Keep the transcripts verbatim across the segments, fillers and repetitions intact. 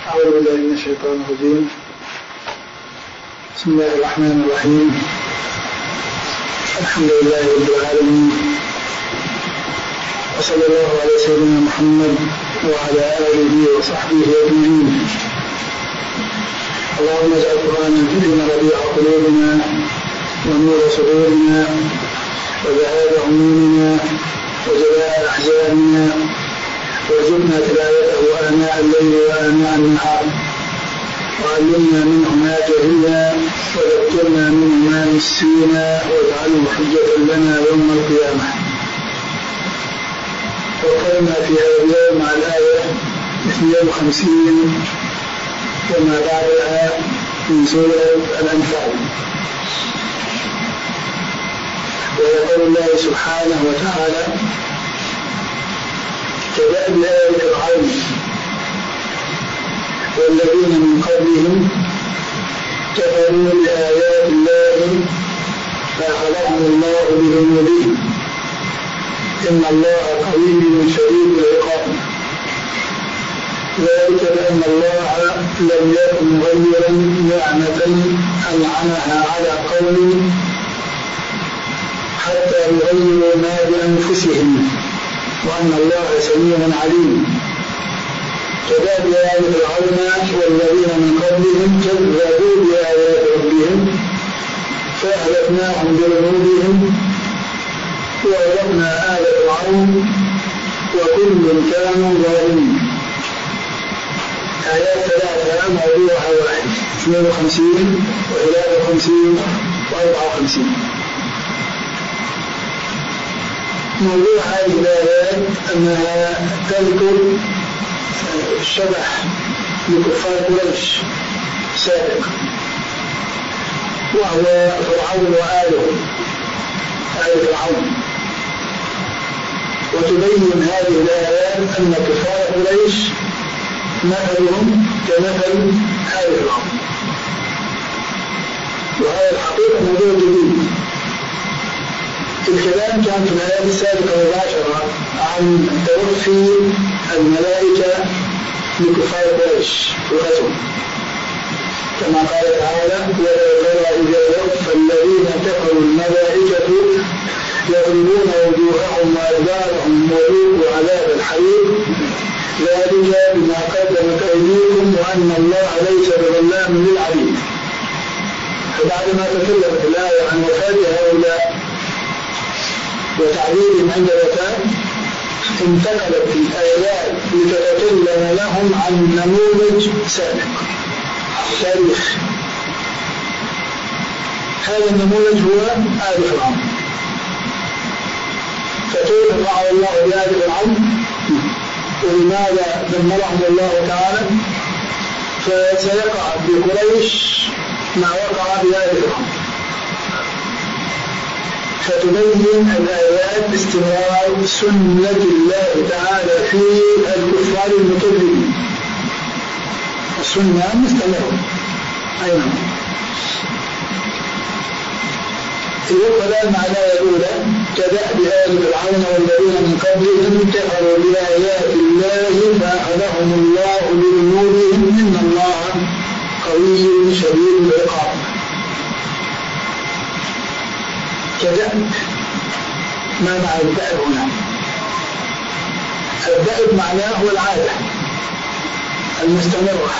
أعوذ بالله من الشيطان الرجيم. بسم الله الرحمن الرحيم. الحمد لله رب العالمين، وصلى الله على سيدنا محمد وعلى آله وصحبه أجمعين. اللهم اجعل القرآن الكريم ربيع قلوبنا ونور صدورنا وذهاب همومنا وجلاء أحزاننا، وارزقنا تلاوته آناء الليل وآناء النهار، وعلمنا منه ما جهلنا وذكرنا منه ما نسينا، واجعله حجة لنا يوم القيامة. وقرنا في هذا اليوم مع الآية اثنين وخمسين وما بعدها من سورة الأنفال. ويقول الله سبحانه وتعالى: كدأب آل فرعون والذين من قبلهم كفروا بآيات الله فأخذهم الله بذنوبهم إن الله قوي شديد العقاب. ذلك بأن الله لم يكن مغيرا نعمة أنعمها على قوم حتى يغيروا ما بأنفسهم وأن الله سميع عليم. كذلك آل فرعون والذين من قبلهم كذبوا بآيات ربهم فأهلكناهم بذنوبهم وأغرقنا آل فرعون وكل كانوا ظالمين. آيات ثلاثة موضوعها واحد، اثنين وخمسين وثلاثة وخمسين وأربعة وخمسين. موضوع هذه الآيات أنها تذكر الشبح لكفار قريش سابق، وهو فرعون وآله آل فرعون. وتبين هذه الآيات أن كفار قريش مثلهم كمثل آل فرعون، وهذا الحقيقة موضوع جديد. الكلام كان في الآيات السابقة مباشرة عن توفي الملائكة لكفار قريش وغزوهم، كما قال تعالى: ولو ترى إذا توفى الذين كفروا الملائكة يضربون وجوههم وأدبارهم وذوقوا عذاب الحريق ذلك بما قدمت أيديكم وأن الله ليس بظلام للعبيد. فبعدما تكلمت الآية عن وفاة هؤلاء وتعبيرهم عند الوفاة، انتقلت الآيات لتتكلم لهم عن نموذج سابق تاريخ. هذا النموذج هو آل فرعون. فكيف فعل الله بآل فرعون ولماذا دمرهم الله تعالى؟ فسيقع بقريش ما وقع بآل فرعون. فتبين الآيات استمرار سنة الله تعالى في الكفار المكذبين. السنة مستمرة أيضا. الوقت مع الآية الأولى: كدأب آل فرعون والذين من قبلهم كفروا بآيات الله فأخذهم الله بذنوبهم إن الله قوي شديد العقاب. كدأب، ما معنى الدأب هنا؟ الدأب معناه هو العادة المستمرة،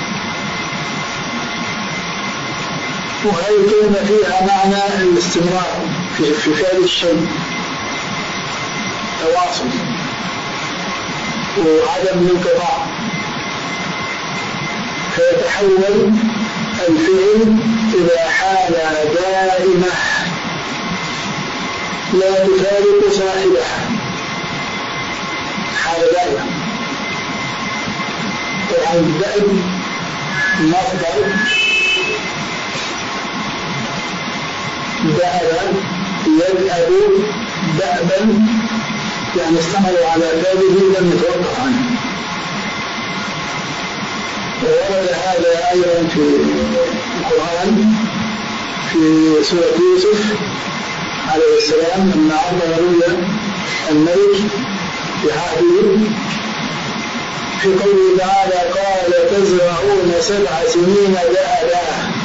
وهذه الكلمة فيها معنى الاستمرار في فعل الشيء، تواصل وعدم الانقطاع، فيتحول الفعل إلى حالة دائمة لا تفارق صاحبها، حالة دائمة. طبعا الدأب مصدر دأب يدأب دأبا، يعني استمروا على فعله لم يتوقف عنه. وورد هذا أيضا في القرآن في سورة يوسف عليه السلام لما عرض رؤيا الملك في عهده في قوله تعالى قال تزرعون سبع سنين دأبا،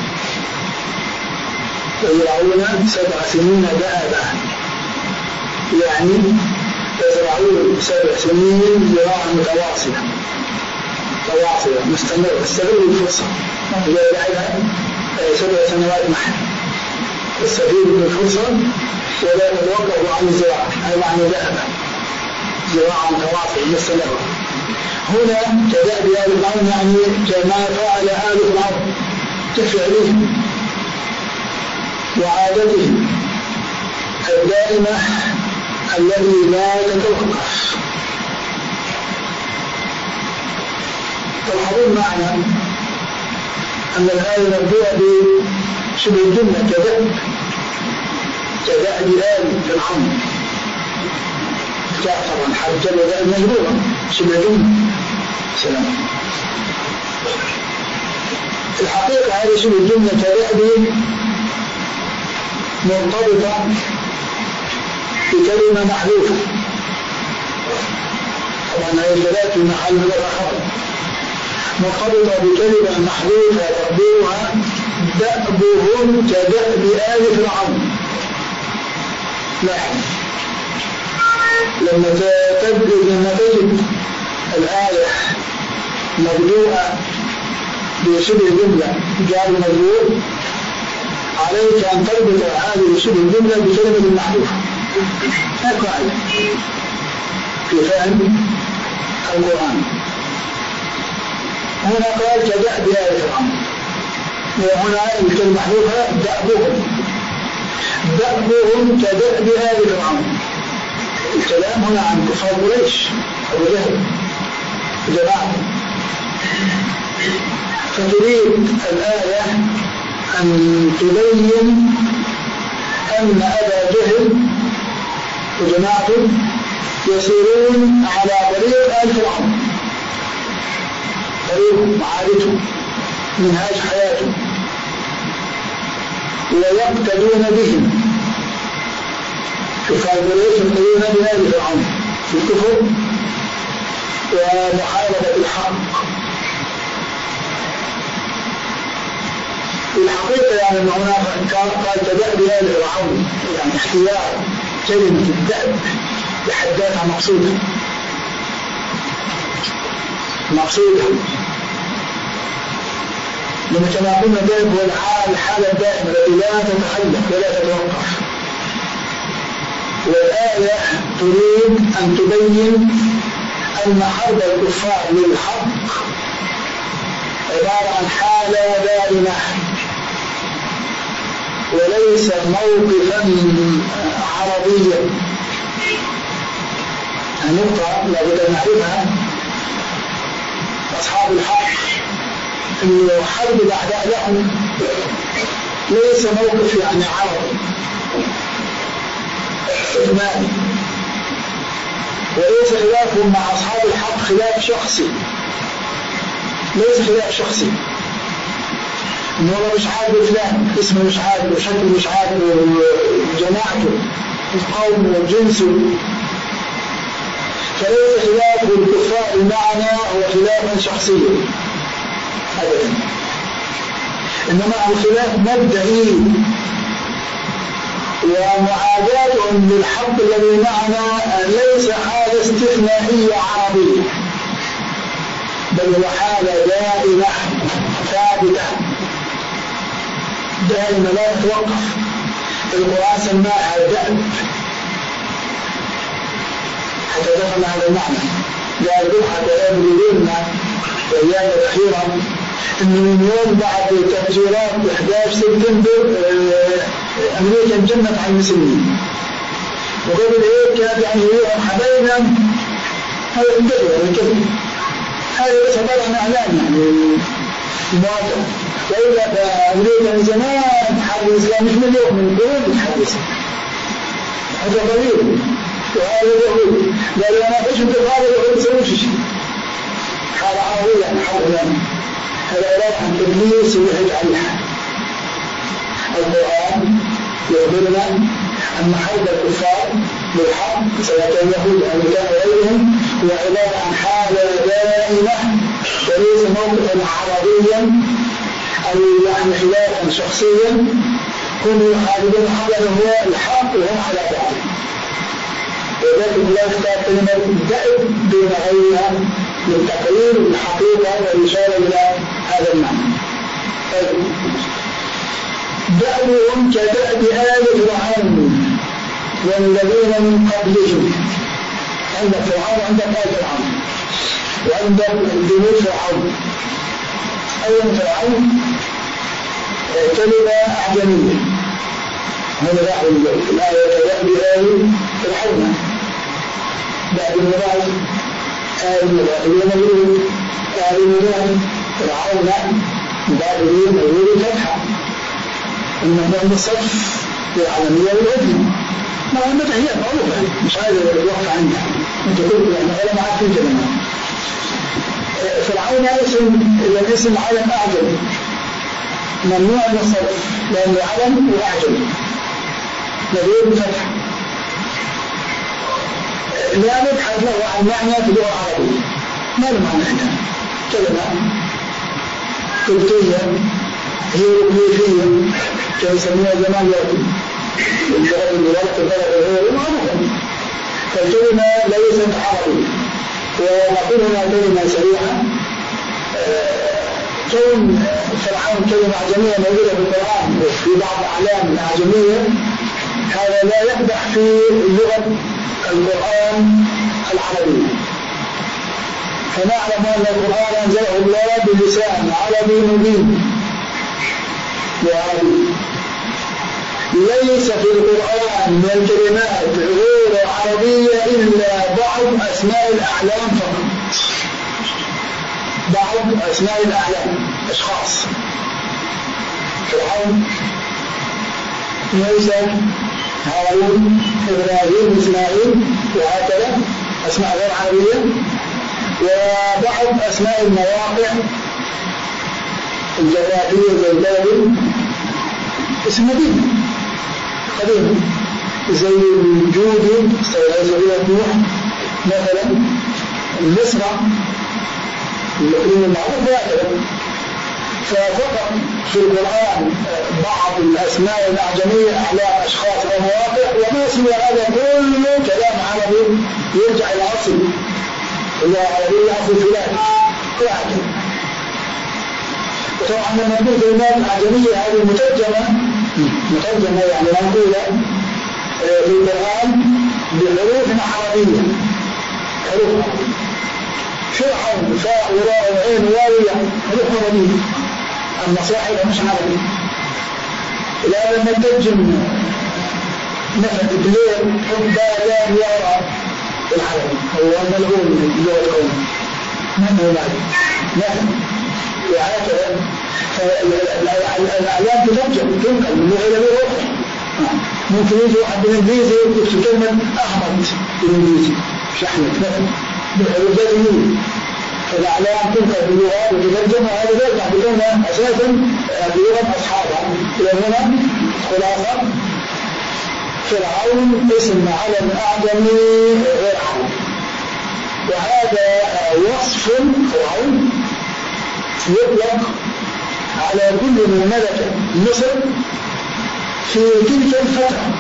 تزرعون سبع سنين دأبا يعني تزرعون سبع سنين زراعة متواصلة متواصلة مستمرة. استغلوا الفرصة إذا لعبها سبع سنوات محل، استفيدوا من الفرصة ولا تتوقفوا عن الزراعة، هذا معنى دأبا زراعة متواصلة مستمرة. هنا كدأب آل فرعون يعني كما فعل آل فرعون كفعلهم وعادتهم الدائمة الذي لا تتوقف. تلحظون معنا أن الآية مبدوءة بشبه الجملة كدأب كدأب آل فرعون طبعا حتى بدأ مجبورا شبه جملة سلام. الحقيقة هذه شبه الجملة كدأب مرتبطة بكلمة محذوفة، طبعا هذه الثلاث في محل الآخر مرتبطة بكلمة محذوفة تقديرها دأبهم كدأب آل فرعون. لاحظ لما تجد لما تجد الآية مبدوءة بشبه الجملة جار مجرور عليك أن تربط هذه شبه الجملة بكلمة محذوفة. هذه قاعدة في فهم القرآن. هنا قال كدأب آل فرعون، وهنا الكلمة محذوفة دأبهم دأبهم كدأب آل فرعون. الكلام هنا عن كفار قريش أبو جهل جماعة. فتريد الآية أن تبين أن أبا جهل وجماعته يسيرون على طريق آل فرعون، طريق معارضه منهاج حياته، ويقتدون بهم. كفار قريش يقتدون بآل فرعون في الكفر ومحاربة الحق. في الحقيقة يعني هنا قال كدأب آل فرعون يعني اختيار كلمة الدأب بحد ذاتها مقصودة مقصودة لما كما قلنا دائب هو الحال الحالة الدائمة التي لا تتخلف ولا تتوقف. والآية تريد أن تبين أن حرب الكفار للحق عبارة عن حالة دائمة وليس موقفا عرضيا. النقطة لابد أن نعرفها أصحاب الحق أن حرب الأعداء لهم ليس موقف يعني عرضي استثنائي، وليس خلافهم مع أصحاب الحق خلاف شخصي، ليس خلاف شخصي إنه والله مش عاجبه فلان اسمه مش عاجبه وشكله مش عاجبه وجماعته وقومه وجنسه، فليس خلاف الكفار المعنى هو خلافا شخصيا أبدا، إنما هو خلاف مبدئي ومعاداتهم للحق الذي معنا ليس حالة استثنائية عربية بل هو حالة دائمة ثابتة دائما لا تتوقف. القرآن سماها دأب حتى دخل هذا المعنى. قال حتى يبلغون الأيام الأخيرة إنه من يوم بعد تفجيرات أحد عشر سبتمبر أمريكا انجمت عن المسلمين، وقبل هيك كانت يعني هي حبايبنا هذا انقذوا انقذوا هذا بس عبارة عن إعلان يعني مواجهة. وإذا أمريكا من زمان حرب الإسلام مش من اليوم من قرون حرب الإسلام هذا قليل. وهذا اليهود قالوا أنا إيش أنت هذا اليهود يسوون شيء حالة عربية يعني حرب يعني هذا عبارة عن إبليس ويحج عليها. القرآن يخبرنا أن حرب الكفار بالحق سواء كان يهود أو كان غيرهم هو عبارة عن حالة عينه وليس موقفا عرضيا أو يعني خلافا شخصيا، هم يحاربون حقا هو الحق وهم على بعض. وذلك لا يختار كلمة دائب دون غيرها للتقرير الحقيقة والإشارة إلى هذا المعنى. طيب، دأبهم كدأب آل فرعون والذين من قبلهم. عندك فرعون وعندك آل فرعون وعندك جنود فرعون. أول فرعون كلمة أعجمية، هذا راح الآية كدأب آل فرعون. بعد المراد آل مدين آل مدين فرعون بابلين أول الفتحة، إنه من الصف العالمية والعدل. ما هو المدح هي معروفة، مش هذا الوقت عندها. أنت قلت يعني أنا ما عارفين كلمة. فرعون اسم إذا اسم علم أعجم ممنوع من الصرف لأنه علم وأعجم مدين الفتحة. لا نبحث له عن معنى في اللغة العربية، ما له معنى عندنا. كلمة قبطية هيروغليفية كان يسميها زمان يأتي اللغة البلاد البلد الغير معروفة، فالكلمة ليست عربية. ونقول هنا كلمة سريعة، كون فرعون كلمة أعجمية موجودة في القرآن وفي بعض الأعلام الأعجمية، هذا لا يقدح في لغة القرآن العربية. فنعلم أن القرآن أنزله الله بلسان عربي مبين وعربي. ليس في القرآن من الكلمات غير عربية إلا بعض أسماء الأعلام فقط. بعض أسماء الأعلام أشخاص، فرعون، موسى، هارون، إبراهيم، إسماعيل، وهكذا أسماء غير عربية. وبعض أسماء المواقع الجغرافية زي البلد اسم مدينة قديم زي الجودي سبيلة نوح مثلا، مصر الإقليم المعروف وهكذا. ففقط في القرآن بعض الأسماء الأعجمية على أشخاص أو مواقع، وما سوى هذا كله كلام عربي يرجع إلى أصل اللغة العربية أصل فلان واحد. وطبعا لما نقول كلمات أعجمية هذه مترجمة مترجمة يعني منقولة في القرآن بحروف عربية، حروف عربية. فرعون فاء وراء وعين واوية حروف عربية، أما صاحبها مش عربي. لا لما تترجم مثلا بليل حب لام يارا العربي هو الملعون اللغة القومية مثلا مثلا وهكذا. فالأعلام تترجم تنقل من لغة إلى لغة أخرى. ممكن يجي واحد بالإنجليزي يكتب كلمة أحمد بالإنجليزي مش أحمد مثلا بالحروف ذاتية. فالأعلام تنقل باللغة وتترجم، وهذا يرجع بكلمة أساسا بلغة أصحابها. إلى هنا خلاصة فرعون اسم علم أعجمي غير عربي، وهذا وصف فرعون يطلق على كل من ملك مصر في تلك الفترة.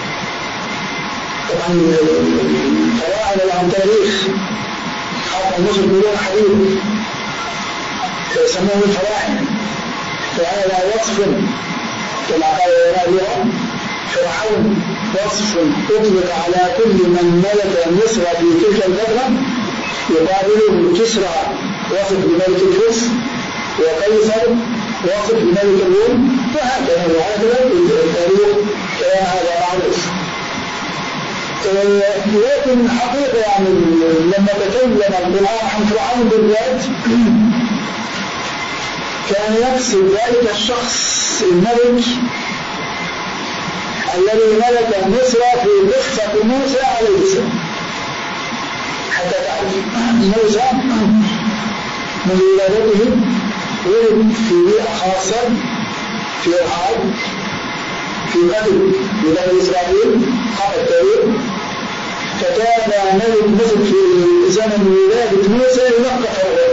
طبعا الفراعنة لهم تاريخ، حتى مصر بدون حديث يسمونه الفراعنة. فهذا وصف كما قال الرابعة فرعون وصف أطلق على كل من ملك مصر في تلك الفترة، يقابله كسرى وصف بملك الفرس، وقيصر وصف بملك الروم، وهكذا وهكذا التاريخ كان هذا معروف. لكن حقيقة يعني لما تكلم القرآن عن فرعون بالذات كان يقصد ذلك الشخص الملك الذي ملك مصر في قصة موسى عليه السلام. حتى تعرف موسى من ولادته ولد في بيئة خاصة في العرب في قتل بني إسرائيل قبل التاريخ. فكان ملك مصر في زمن ولادة موسى يلقى فرعون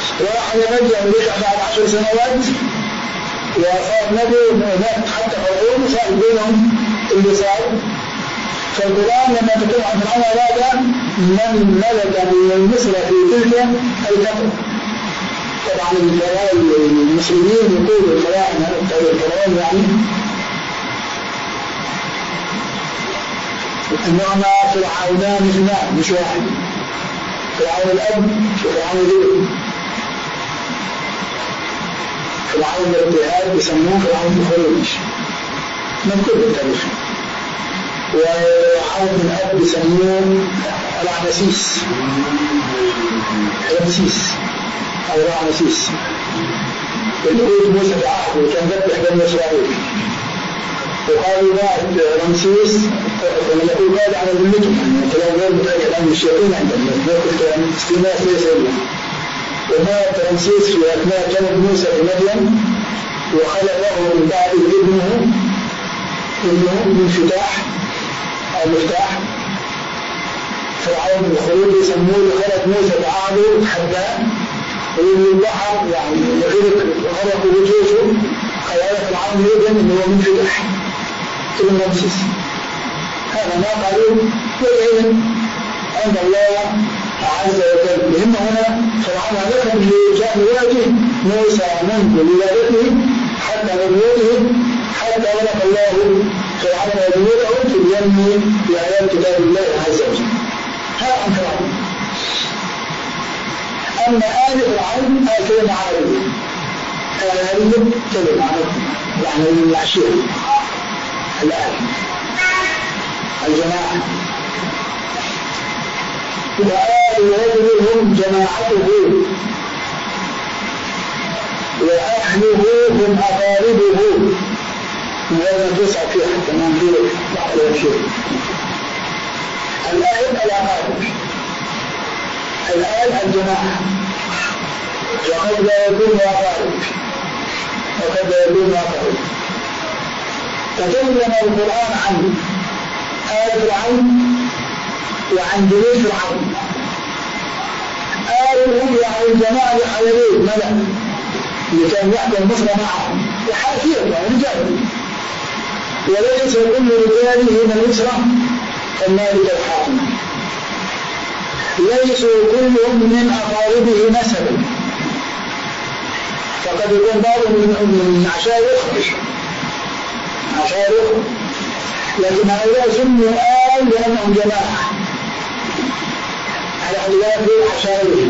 واحد يرجع ورجع بعد عشر سنوات وصار نبي ومات حتى فرعون صار بينهم اللي صار. فالقرآن لما تكلم عن فرعون هذا من ملك من مصر في تلك الفترة. طبعا المسلمين يقولوا الفراعنة الفرعون يعني إنهما فرعونان اثنان مش واحد، فرعون الأب وفرعون الابن. فرعون الابتهاد يسموه فرعون الخروج مكتوب بالتاريخ، وفرعون الأب يسموه رعمسيس رمسيس أو رعمسيس اللي هو موسى في عهده وكان ذبح بني إسرائيل. وقالوا بعد رمسيس لما يقول بعد على ذمتهم يعني كلام غير متأكد عن الشياطين عندهم يقول استناس ليس إلا. ومات رمسيس في أثناء جنب موسى في مدين وخلقه من بعد ابنه ابنه منفتاح أو مفتاح فرعون الخروج يسموه خلق موسى بعهده حتى ويقول البحر يعني غرق غرق وجوهه خلال فرعون الابن اللي هو منفتاح ابن رمسيس. هذا ما قالوا والعلم عند الله عز وجل. بهم هنا فرعون ذكر لجاء يواجه موسى منذ ولادته حتى نبوته حتى ولق الله فرعون وجنوده في اليم بآيات كتاب الله عز وجل. هذا عن فرعون. أما آل فرعون آل كلمة عربية، آل هذه كلمة عربية يعني من العشيرة الآل الجماعة. وآل رجل هم جماعته وأهله هم أقاربه. وهذا توسع فيها حتى ما نقول بعض الأشياء. الآل الأقارب، الآل الجماعة، وقد لا يكون أقارب وقد لا يكون أقارب. تكلم القرآن عن آل فرعون وعن جنود فرعون. آله يعني الجماعة حواليه ملأ اللي كان يحكم مصر معهم وحافية يعني رجال، وليس كل رجاله من مصر كالمالك الحاكم، ليسوا كلهم من أقاربه نسبا، فقد يكون بعضهم من عشائر أخرى عشائر أخرى لكن هؤلاء سموا آل لأنهم جماعة على خلاف عشائره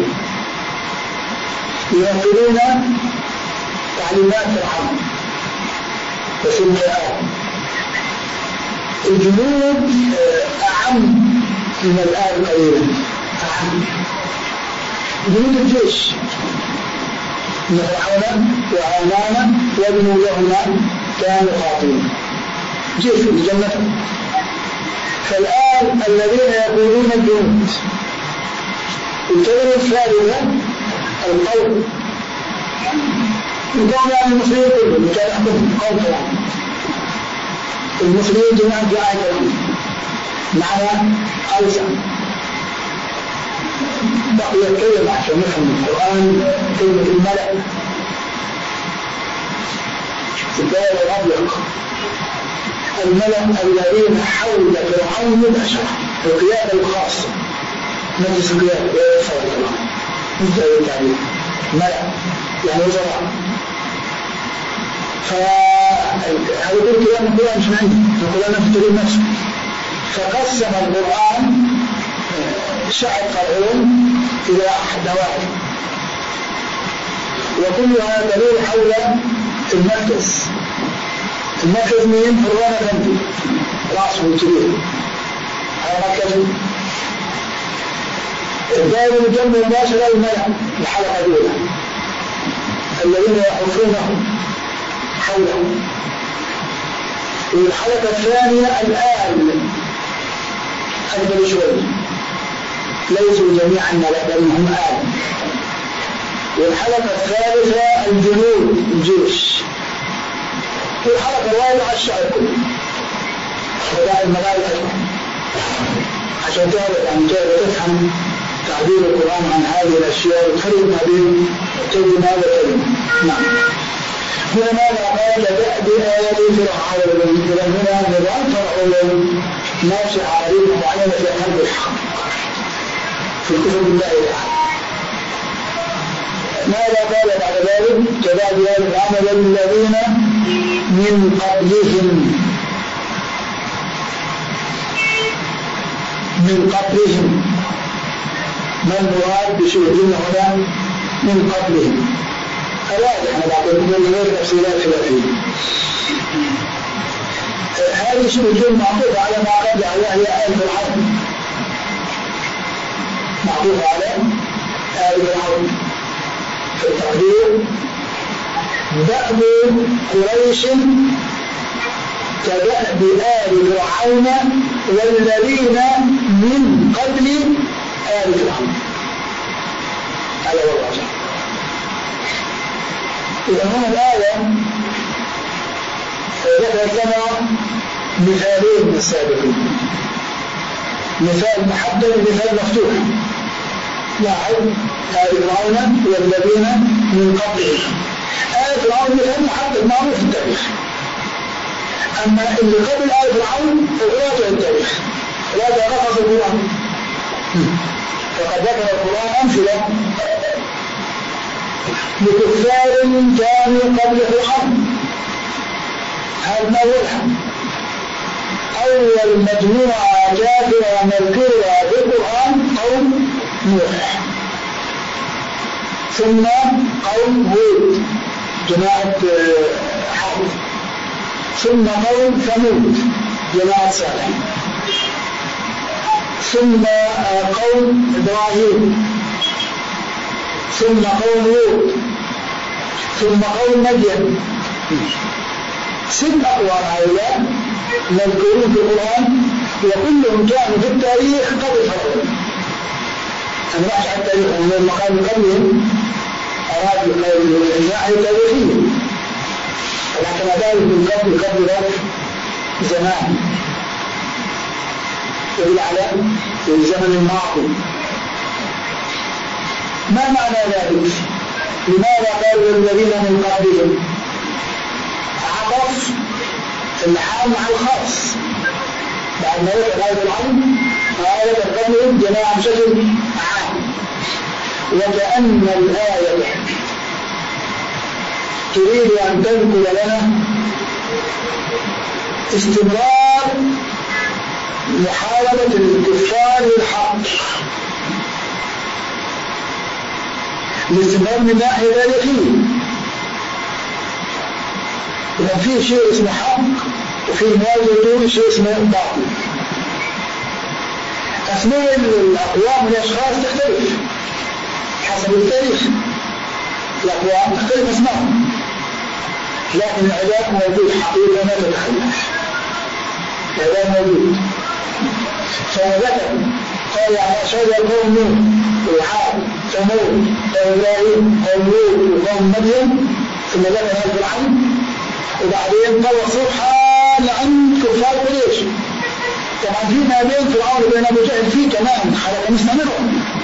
ينفذون تعليمات فرعون وسموا آل. الجنود أعم من الآل قليلا، أعم جنود الجيش إن فرعون وهامان وجنودهما كانوا خاطئين جيش الجنة. فالآن الذين يقولون الجنود. الكلمة الثالثة القوم. القوم يعني المصريين كلهم كان يحكم قوم فرعون. المصريين جميعا في آية معنى أوسع. بقي الكلمة عشان نفهم القرآن كلمة الملأ في الدائرة الأبيض الملأ الذين حول فرعون البشر القيادة الخاصة مجلس القيادة ويتصور الله مش زي التعليم ملأ يعني وزراء. فهذا يقول كلام القرآن مش عندي القرآن في التدريب نفسه. فقسم القرآن شعب فرعون إلى نواحي وكلها تدور حول المركز. المركز مين؟ فرعون الغني رأسه الكبير هذا مركزه. الدائرة الجنب المباشرة الملأ الحلقة الأولى الذين يحفونه حوله. والحلقة الثانية الآل أكبر شوي ليسوا جميعا ملأ بل هم آل. والحلقة الثالثة الجنود الجيش. والحلقة الرابعة الشعب كله وبعد الملائكة عشان تعرف عن كيف تفهم تعبير القرآن عن هذه الأشياء وتفرق ما بين كلمة وكلمة. نعم. هنا ماذا قال كدأب آل فرعون؟ إذا هنا نظام فرعون ماشي على معينة في قلب الحق في الكفر بالله تعالى. ماذا قال بعد ذلك؟ كدأب آل فرعون الذين من قبلهم من قبلهم. ما المراد بشهدين هنا من قبلهم؟ الواضح أنا بعد من غير تفصيلات خلافية. هذه شهدين معطوفة على ما قبل وهي آل فرعون، معطوفة على آل فرعون في التقدير. دأب قريش كدأب آل فرعون والذين من قبل آل فرعون. هذا هو الراجح. إذا هنا الآية ذكرت لنا مثالين من السابقين، مثال محدد ومثال مفتوح. لاحظ آل فرعون والذين من قبلهم. آل فرعون مثال محدد معروف في التاريخ، أما اللي قبل آل فرعون فراجع التاريخ، راجع قصص القرآن. فقد ذكر القرآن أمثلة لكفار كانوا قبل فرعون. هذا ما يلحق. أول مجموعة كافرة مذكورة في القرآن قوم نوح، ثم قوم هود جماعة عاد، ثم قوم ثمود جماعة صالح، ثم قوم إبراهيم، ثم قوم لوط، ثم قوم مدين. ست أقوام هؤلاء مذكورون في القرآن وكلهم كانوا في التاريخ قبل فرعون. أنا ما أشعر التاريخ من المقام قبلهم، أراد من الناحية التاريخية، ولكن ذلك من قبل قبل ذلك زمان يقول على الزمن الماضي. ما معنى ذلك؟ لماذا قالوا الذين من قبلهم؟ عطف العام على الخاص. بعد ما يذكر هذا العام آية قبلهم جماعة بشكل عام، وكأن الآية تريد أن تذكر لنا استمرار محاولة الكفار للحق، الاستمرار من ناحية تاريخية. إذا في شيء اسمه حق وفي موازنة شيء اسمه باطل. أسماء الأقوام والأشخاص تختلف حسب التاريخ، الأقوام تختلف أسمائهم، لكن العلاج موجود حقيقة ما تتخلف، العلاج موجود. فذكر قال على أشهد قوم نوح وعاد ثمود وإبراهيم قوم لوط وقوم مدين، ثم ذكر هذا العام، وبعدين طلع سبحان عن كفار قريش. طبعا في ما بين فرعون وبين أبو جهل في كمان حلقة مستمرة،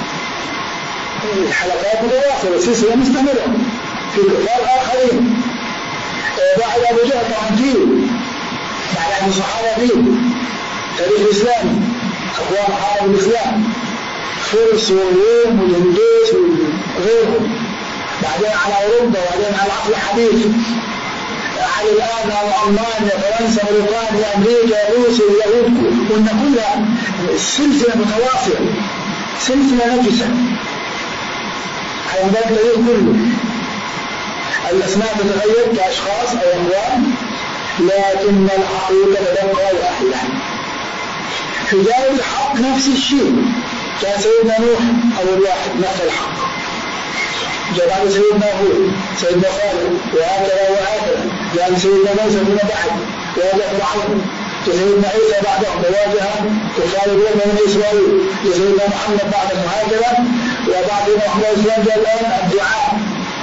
الحلقات متواصلة سلسلة مستمرة في كفار آخرين بعد أبو جهل. طبعا في بعد عن الصحابة في تاريخ الإسلام أقوام حارب الإسلام، فرس والروم والهندوس وغيرهم، بعدين على أوروبا، وبعدين على العصر الحديث، على الآن على ألمانيا فرنسا بريطانيا أمريكا روسيا اليهود، وإن كلها سلسلة متواصلة، سلسلة نفسها على مدار التاريخ كله. الأسماء تتغير كأشخاص أو أقوام، لكن الحقيقة تبقى واحدة. في جانب الحق نفس الشيء، كان سيدنا نوح أول واحد نفس الحق، جاء بعد سيدنا هود، سيدنا صالح، وهكذا وهكذا، يعني سيدنا موسى فيما بعد وواجه فرعون، سيدنا عيسى بعده وواجه كفار الروم من إسرائيل، سيدنا محمد بعده وهكذا، وبعد محمد الإسلام جاء الآن الدعاء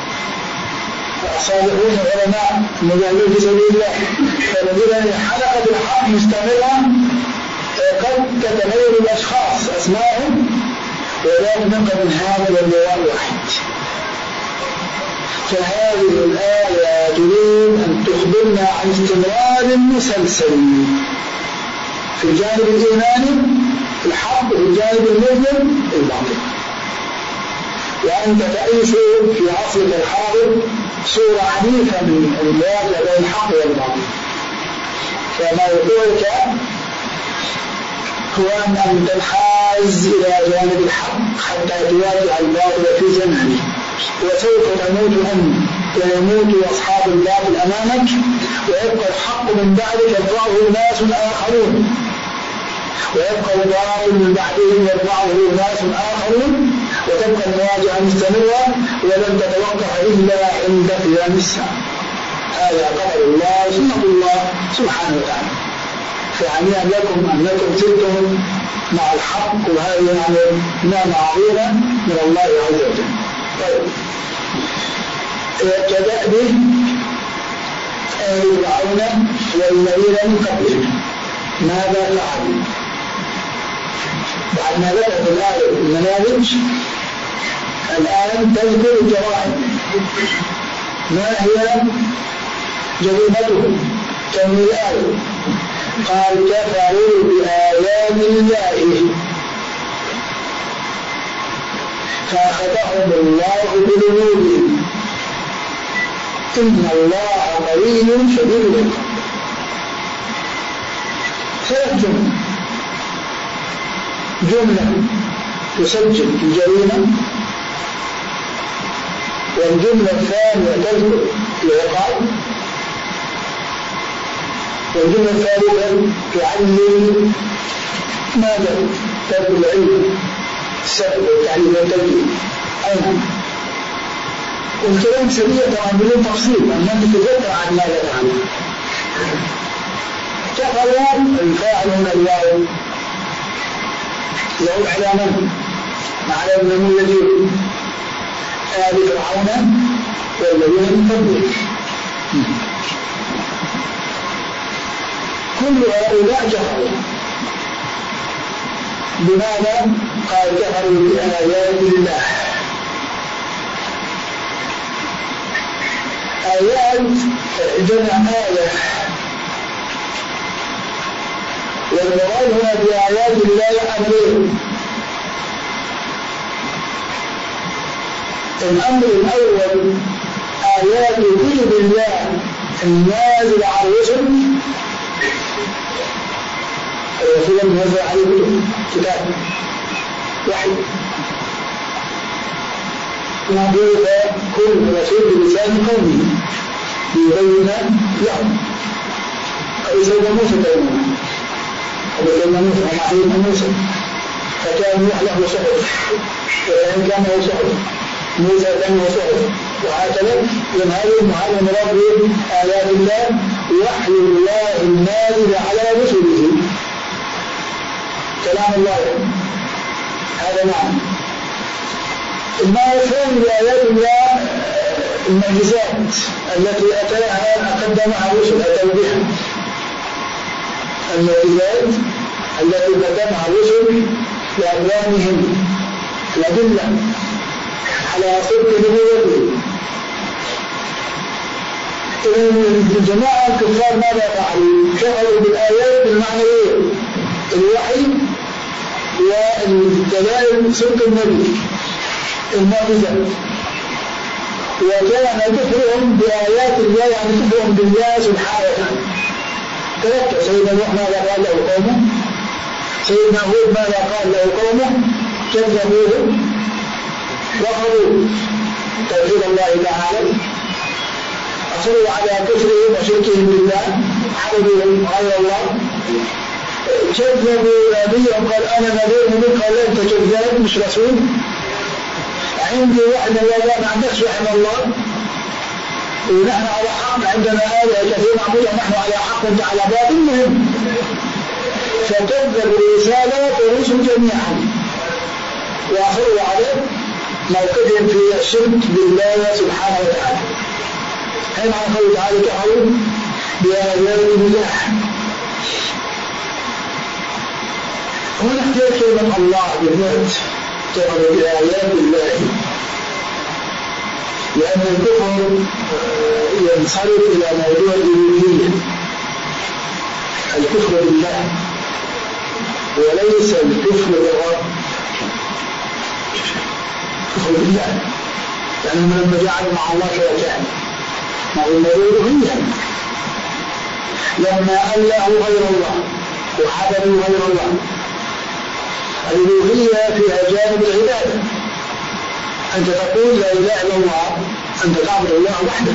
الصالحون العلماء المجاهدين في سبيل الله. فالذين حلقة الحق مستمرة، قد تتغير الأشخاص أسمائهم ولا نقل من هذا الجواب واحد. فهذه الآية تريد أن تخبرنا عن استمرار مسلسل في الجانب الإيماني الحق وفي الجانب المظلم الباطل، وأنت تعيش في عصرك الحاضر صورة عنيفة من الواقع بين الحق والباطل. فموضوعك هو أن تنحاز إلى جانب الحق حتى تواجه الباطل في زمانه، وسوف تموت أنت ويموت أصحاب الباطل أمامك، ويبقى الحق من بعدك يرفعه ناس آخرون، ويبقى الباطل من بعدهم يرفعه ناس آخرون، وتبقى المواجهة مستمرة ولن تتوقف إلا عند قيام الساعة. هذا قدر الله سنة الله سبحانه وتعالى. فهنيئا لكم أنكم سرتم مع الحق، وهذه يعني نعمة عظيمة من الله عز وجل. طيب، كدأب آل فرعون والذين من قبلهم ماذا فعلوا؟ بعد ما ذكرت الآية المناهج الآن تذكر الجرائم. ما هي جريمتهم؟ كم الآية؟ قال كفروا بآيات الله فأخذهم الله بذنوبهم إن الله قوي شديد العقاب. ثلاث جمل: جملة تسجل الجريمة، والجملة الثانية تذكر العقاب، والجملة الثالثة تعلم ماذا؟ تذكر العلم، السبب والتعليم والتوجيه. أين؟ والكلام سريع طبعا بدون تفصيل، أما أنت تتذكر عن ماذا تعلم. كفروا الفاعل هنا الواو يعود على من؟ على النموذج آل فرعون والذين من قبله. كل هؤلاء كفروا. بماذا؟ قال كفروا بآيات الله. آيات جمع آية، والمراد هنا بآيات الله أمرين: الأمر الأول آيات كتب الله النازل على الرسل، الرسول المنزل عليه كتب كتاب وحي، وبعث كل رسول بلسان قومه ليبين لهم. أو سيدنا موسى تيمنا أبو سيدنا موسى ومع سيدنا موسى فكان نوح له صحف، وإن كان له صحف موسى كان له صحف، وهكذا. من هذه هذا المراد بآيات الله وحي الله النازل على رسله، كلام الله، هذا معنى. المعنى الثاني بآيات الله المعجزات التي أتاها قدمها الرسل، أتوا بها المعجزات التي قدمها الرسل لأقوامهم، الأدلة على صدق نبوته. الجماعة الكفار ماذا فعلوا؟ كفروا بالآيات بالمعنى الوحي والدلائل صدق النبي المعجزات، وكان كفرهم بآيات الله يعني كفرهم بالله سبحانه وتعالى. تذكر سيدنا نوح ماذا قال له قومه، سيدنا هود ماذا قال له قومه، كذبوه رفضوا توحيد الله تعالى، أصروا على كفرهم وشركهم بالله، عبدوا غير الله، كذبوا نبيهم قال أنا نذير منك، قال أنت كذاب مش رسول، عندي وحده ولا ما عندكش وحده الله، ونحن على حق، عندنا آية كثير معبودة نحن على حق وانت على باطل. مهم فكذبوا رسالات الرسل جميعا وأصروا على موقفهم في الشرك بالله سبحانه وتعالى. هنا عن قوله تعالى كفروا بآيات الله. هنا احتاج كلمة الله بالذات كفروا بآيات الله، لأن الكفر ينصرف إلى موضوع الألوهية، الكفر بالله وليس الكفر بالرب. كفر بالله لأنهم لما جعلوا مع الله شركاء ما هو الألوهية، لما ألهوا غير الله وعبدوا غير الله. الألوهية فيها جانب العبادة، أنت تقول لا إله إلا الله، أنت تعبد الله وحده.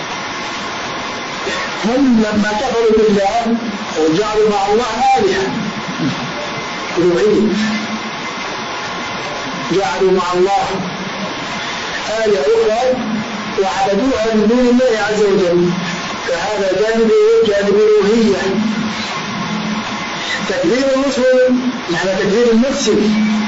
هم لما كفروا بالله وجعلوا مع الله آلهة ألوهية، جعلوا مع الله آلهة أخرى وعبدوها من دون الله عز وجل، فهذا جانب جانب الألوهية. تكذيب الرسل معنى تكذيب المرسل،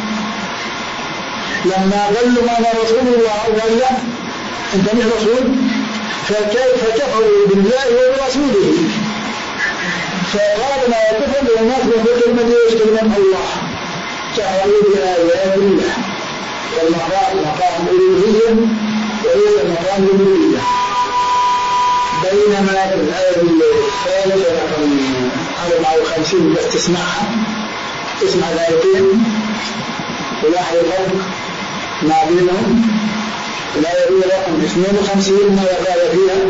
لما قالوا ما رسول الله قال لا انت مش رسول، فكيف كفروا بالله وبرسوله؟ فقال ما يكفر للناس بكلمة ايش؟ كلمة الله، كفروا بآيات الله. والمقام مقام الألوهية وهي مقام الألوهية. بينما في الآية الثالثة رقم أربعة وخمسين بس تسمعها، تسمع الآيتين ولاحظ الفرق ما بينهم. الآية رقم اثنين وخمسين ما قال فيها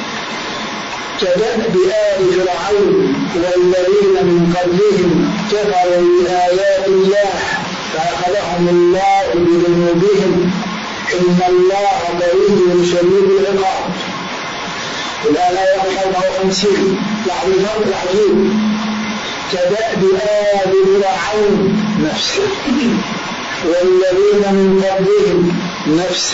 كدأب آل فرعون والذين من قبلهم كفروا بآيات الله فأخذهم الله بذنوبهم إن الله قوي شديد العقاب. الآية أربعة وخمسين لاحظ الفرق العجيب، كدأب آل فرعون نفسه والذين من قبلهم نفسه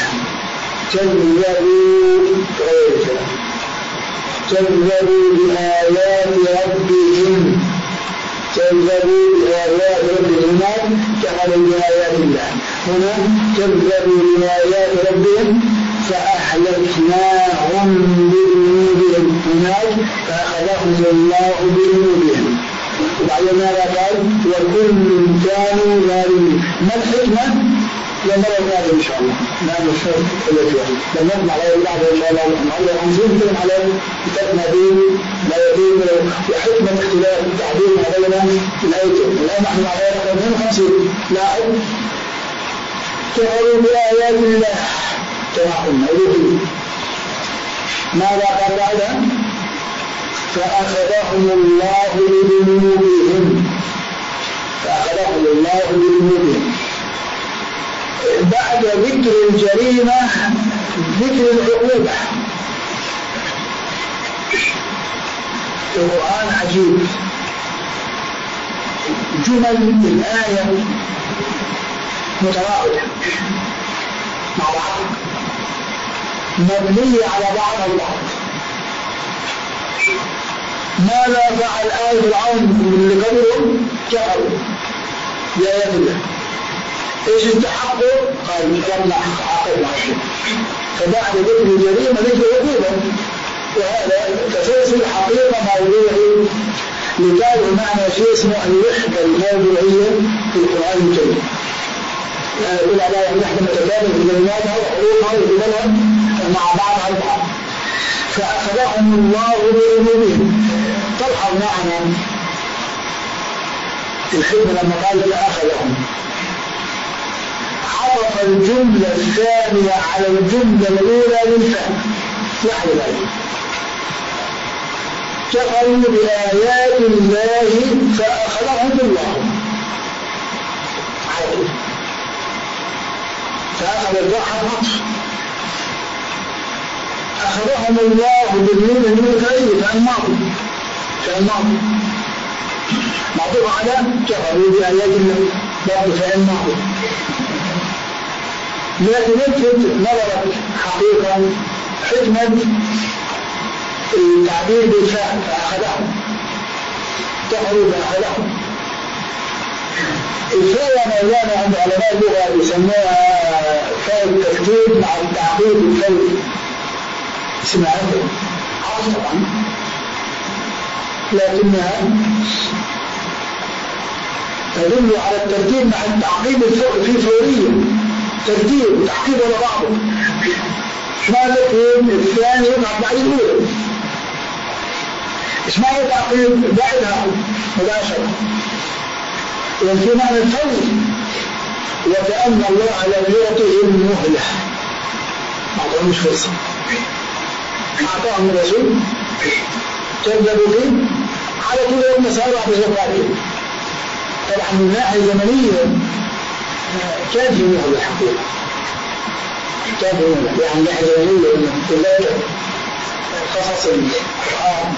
كذبوا غير كذبوا بآيات ربهم كذبوا بآيات ربهم. هناك كفروا بآيات الله، هنا كذبوا بآيات ربهم فأهلكناهم بذنوبهم، هناك فأخذهم الله بذنوبهم. وبعدين ماذا قال؟ وكل كانوا ظالمين. ما الحكمة؟ لما نرى إن شاء الله نعم الشرط الأجوال لما نسمع عليه بعد إن شاء الله نعلم خمسين كلمة عليه كتاب نبيل لا يبين وحكمة اختلاف التعبير ما بين الآيتين. الآن نحن على رقم اثنين وخمسين لاحظ كفروا بآيات الله كما قلنا ألوهية. ماذا قال بعدها؟ فأخذهم الله بذنوبهم فأخذهم الله بذنوبهم. بعد ذكر الجريمة ذكر العقوبة. القرآن عجيب، جمل الآية متواعدة مع بعض مبنية على بعض البعض. ماذا فعل آل فرعون اللي قبلهم؟ كفروا بآيات الله. ايش استحقوا؟ قال لما عاقبنا الشيء. فبعد ذكر الجريمة ذكر عقوبة، وهذا تسلسل حقيقة موضوعي لقالوا معنى شيء اسمه الوحدة الموضوعية في القرآن الكريم. يعني يقول على الوحدة متكاملة في كلماتها وحروفها وجملها مع بعضها البعض. فأخذهم الله بذنوبهم. تلحظ معنا الحكمة لما قال فأخذهم، عرف الجملة الثانية على الجملة الأولى للفهم. لاحظ ذلك، كفروا بآيات الله فأخذهم الله على طول. فأخذ الضحى العطف، أخذهم الله بالنون من الفعل فعل ماضي فعل ماضي معطوف على كفروا بآيات الله برضه فعل ماضي. لكن يلفت نظرك حقيقة حكمة التعبير بالفعل فأخذهم كفروا بأخذهم. الفعل يا مولانا عند علماء اللغة يسموها فعل التفكير مع التعقيد الفوري، اسمها عرض طبعا، لكنها تدل على الترتيب مع التعقيب في فورية، ترتيب وتعقيب على بعضه. ايش معنى الترتيب؟ الثاني يقع بعد الأولى. ايش معنى التعقيب؟ بعدها مباشرة. يعني في معنى الفوز، وكأن الله لم يعطهم مهلة، ما أعطاهمش فرصة، أعطاهم الرسول كذبوا فيه على طول يوم سارع بزكاته. طبعا من ناحية زمنية كان في مهلة الحقيقة، كان في مهلة، يعني من ناحية زمنية في ذلك قصص القرآن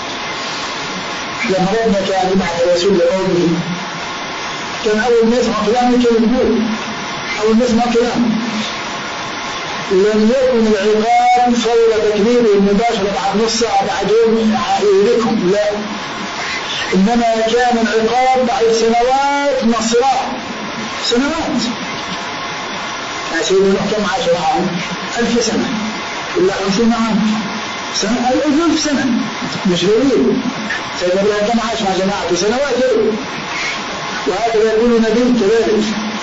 لما ربنا كان يبعث الرسول لقومه كان أول ما يسمع كلامه كان يقول أول ما يسمع كلامه لم يكن العقاب فور تكبيره المباشرة بعد نص ساعة بعد يوم يهلكهم، لا، إنما كان العقاب بعد سنوات من الصراع، سنوات. يعني سيدنا نوح كم عاش معهم؟ ألف سنة إلا خمسين عام، سنة ألف سنة مش قليل. سيدنا إبراهيم كم عاش مع جماعته؟ سنوات يقول، وهكذا يكون نبي كذلك.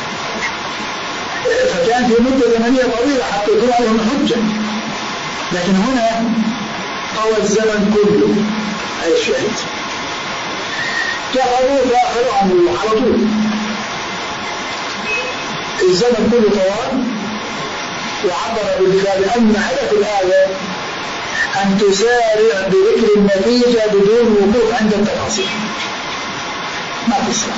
فكان في مدة زمنية طويلة حتى يكون عليهم حجة، لكن هنا طوى الزمن كله. هذا الشاهد كفروا فآخرهم الله على طول، الزمن كله طوى. وعبر بالفعل أن هدف الآية أن تسارع بذكر النتيجة بدون وقوف عند التفاصيل، ما في إسراع.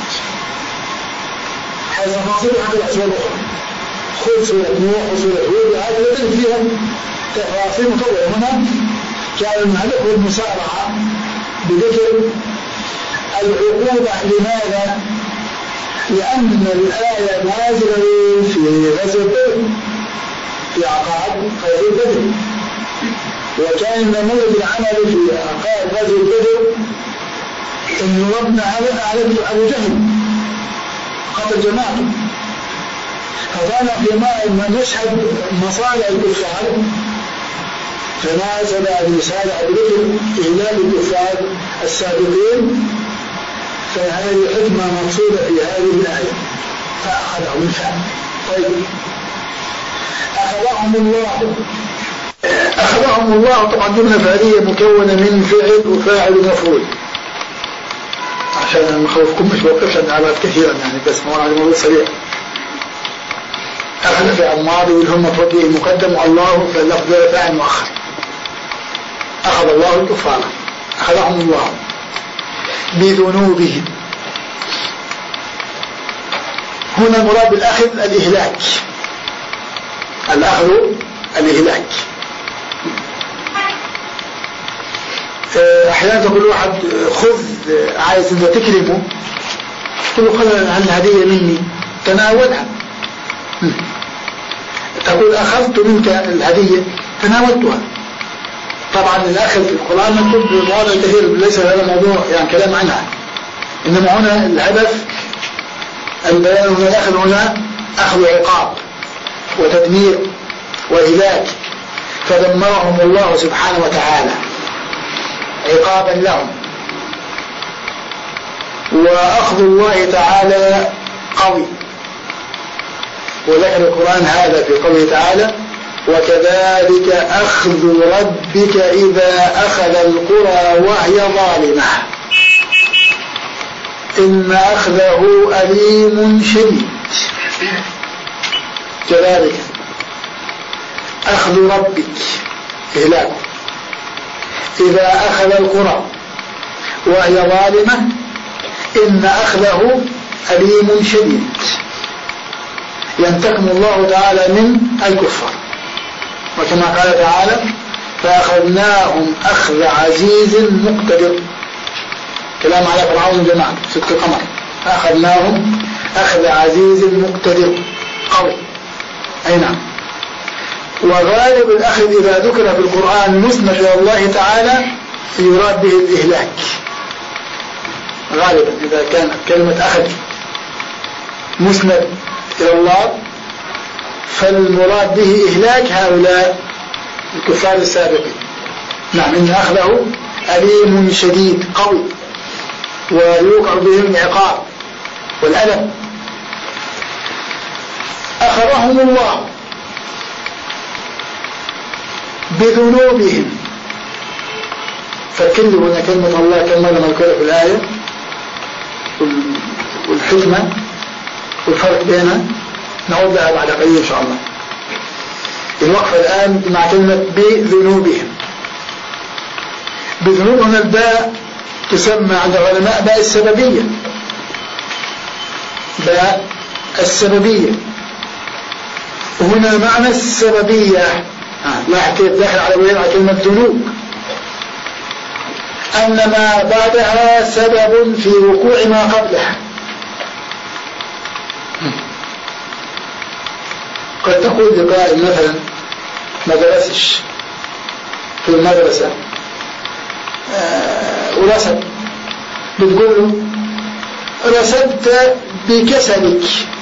هذه تفاصيل عند الأسباب الأخرى، خذ سورة نوح وسورة هود وهذا يدل فيها تفاصيل مطولة. هنا كان الهدف المسارعة بذكر العقوبة. لماذا؟ لأن الآية نازلة في غزوة بدر، في عقاب غزوة بدر، وكان النموذج العملي في عقاب غزوة بدر إن ربنا على أبو جهل قتل جماعته، فكان في مشهد مصالح الكفار، فنازل أن يسارع بذكر إهلاك الكفار السابقين. فهذه حكمة مقصودة في هذه الآية، فأخذهم الفعل. طيب، أخذهم الله أخذهم الله طبعا جملة فعلية مكونة من فعل وفاعل ومفعول، عشان ما خوفكم مش وقفش عن عباد كثيرا يعني، بس ما على الموضوع سريع. أخذ فعل ماضي والهم مفعول المقدم، والله فاللفظ فاعل مؤخر. أخذ الله الكفار، أخذهم الله بذنوبهم. هنا المراد بالأخذ الإهلاك، الأخذ الإهلاك. أحيانا تقول واحد خذ، عايز أنت تكرمه، تقول له خذ الهدية مني تناولها. تقول أخذت منك الهدية تناولتها. طبعا الأخذ في القرآن مكتوب بمواضع كثير، ليس هذا الموضوع يعني كلام عنها، إنما هنا الهدف البيان. هنا الأخذ هنا أخذ عقاب وتدمير وإهلاك، فدمرهم الله سبحانه وتعالى عقابا لهم. وأخذ الله تعالى قوي، وذكر القرآن هذا في قوله تعالى: وكذلك أخذ ربك إذا أخذ القرى وهي ظالمة إن أخذه أليم شديد. كذلك أخذ ربك إهلاك إذا أخذ القرى وهي ظالمة إن أخذه أليم شديد. ينتقم الله تعالى من الكفار، وكما قال تعالى: فأخذناهم أخذ عزيز مقتدر. كلام على فرعون جماعة ست القمر. فأخذناهم أخذ عزيز مقتدر قوي. أي نعم. وغالب الأخذ إذا ذكر في القرآن مسند إلى الله تعالى يراد به الإهلاك غالبا. إذا كانت كلمة أخذ مسند إلى الله فالمراد به إهلاك هؤلاء الكفار السابقين. نعم، إن أخذه أليم شديد قوي ويوقع بهم عقاب. والألم. أخذهم الله بذنوبهم. فكلوا أن كلمة الله كما لما نذكرها في الآية والحكمة والفرق بينها نعود لها بعد قليل إن شاء الله. الوقفة الآن مع كلمة بذنوبهم. بذنوب هنا الباء تسمى عند العلماء باء السببية، باء السببية، وهنا معنى السببية. آه. لاحظ كيف داخل على وين على كلمة ذنوب، أن ما بعدها سبب في وقوع ما قبلها. قد تقول لقائل مثلا ما درسش في المدرسة آه ورسب، بتقول له رسبت بكسلك،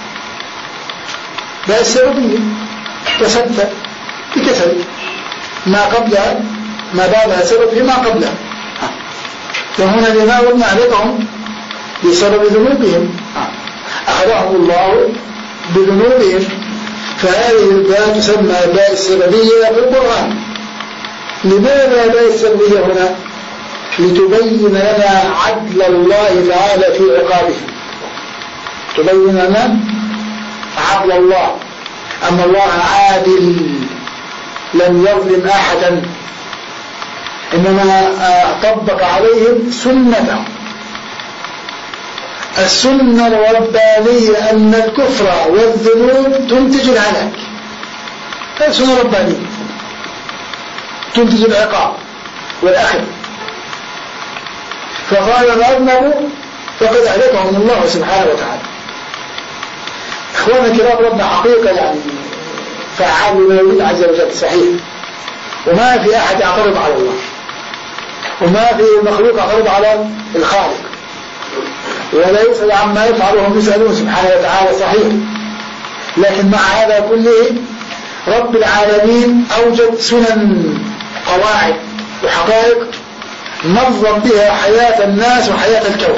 بقى السببية رسبت بكسلك، ما قبلها ما بعدها سبب فيما قبلها. وهنا لما قلنا أهلكهم بسبب ذنوبهم، أخذهم الله بذنوبهم. فهذه الباء تسمى باء السببية في القرآن. لماذا باء السببية هنا؟ لتبين لنا عدل الله تعالى في عقابه، تبين لنا عدل الله، أن الله عادل لم يظلم أحدا، إنما طبق عليهم سنته، السنة الربانية أن الكفر والذنوب تنتج الهلاك. هذه سنة ربانية تنتج العقاب والأخذ. فقال أذنبوا فقد أهلكهم الله سبحانه وتعالى. إخوانا الكرام، ربنا حقيقة يعني فعال لما يريد عز وجل، صحيح، وما في أحد يعترض على الله، وما في مخلوق يعترض على الخالق، ولا يسأل عما يفعل وهم يسألون سبحانه وتعالى، صحيح. لكن مع هذا كله رب العالمين أوجد سنن، قواعد وحقائق نظم بها حياة الناس وحياة الكون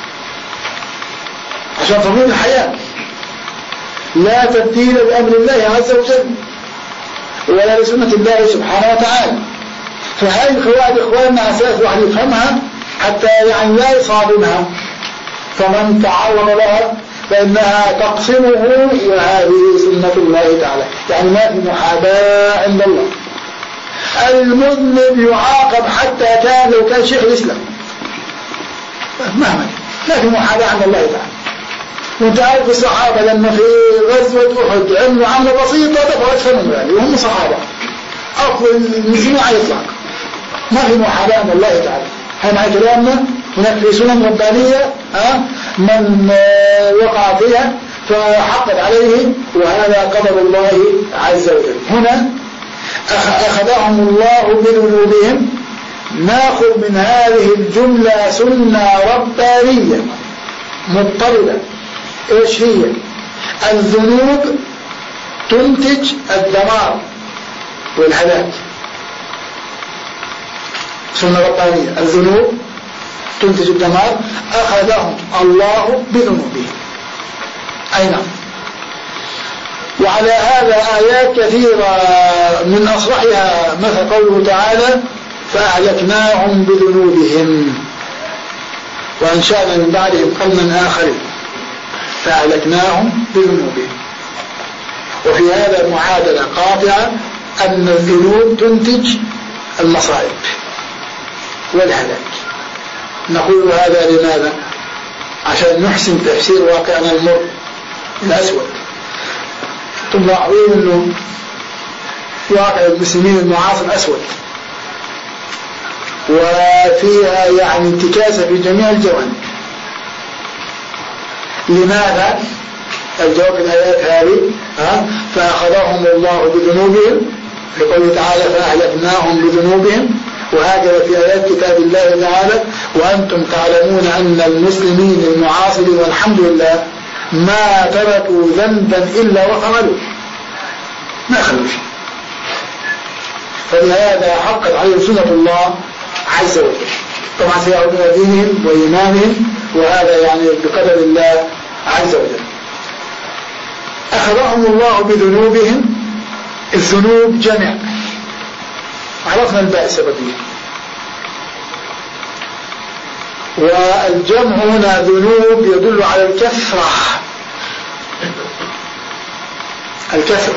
عشان تضمين الحياة. لا تبديل لأمر الله عز وجل ولا لسنة الله سبحانه وتعالى. فهذه القواعد إخواننا أساس واحد يفهمها حتى يعني لا يصادمها، فمن تعرض لها فإنها تقسمه، وهذه سنة الله تعالى، يعني ما في محاباة عند الله. المذنب يعاقب حتى كان لو كان شيخ الإسلام مهما، لا في محاباة عند الله تعالى. وانت عارف الصحابة لما في غزوة أحد عملوا عملة بسيطة دفعت فنهم يعني، وهم صحابة أفضل المسلمين على الإطلاق، ما في محاباة عند الله تعالى. هنا كلامنا هناك في سنن ربانية من وقع فيها فحقت عليه، وهذا قدر الله عز وجل. هنا أخذهم الله بذنوبهم. ناخذ من هذه الجملة سنة ربانية مضطردة. ايش هي؟ الذنوب تنتج الدمار والهلاك. سنة ربانية، الذنوب تنتج الدمار. أخذهم الله بذنوبهم، أي نعم. وعلى هذا آيات كثيرة من أصرحها مثل قوله تعالى فأهلكناهم بذنوبهم وأنشأنا من بعدهم قرنا آخرين فأهلكناهم بذنوبهم. وفي هذا معادلة قاطعة أن الذنوب تنتج المصائب والهلاك. نقول هذا لماذا؟ عشان نحسن تفسير واقعنا المر الأسود. تلاحظون أنه واقع المسلمين المعاصر أسود، وفيها يعني انتكاسة في جميع الجوانب. لماذا؟ الجواب في الآيات هذه ها فأخذهم الله بذنوبهم، في قوله تعالى فأهلكناهم بذنوبهم، وهكذا في آيات كتاب الله تعالى وأنتم تعلمون أن المسلمين المعاصرين والحمد لله ما تركوا ذنبا إلا وفعلوا، ما خلوا شيء. فلهذا حقت عليهم سنة الله عز وجل. طبعا سيعودون دينهم وإيمانهم، وهذا يعني بقدر الله عز وجل. أخذهم الله بذنوبهم. الذنوب جمع، عرفنا الباء السببية، والجمع هنا ذنوب يدل على الكثرة، الكثرة.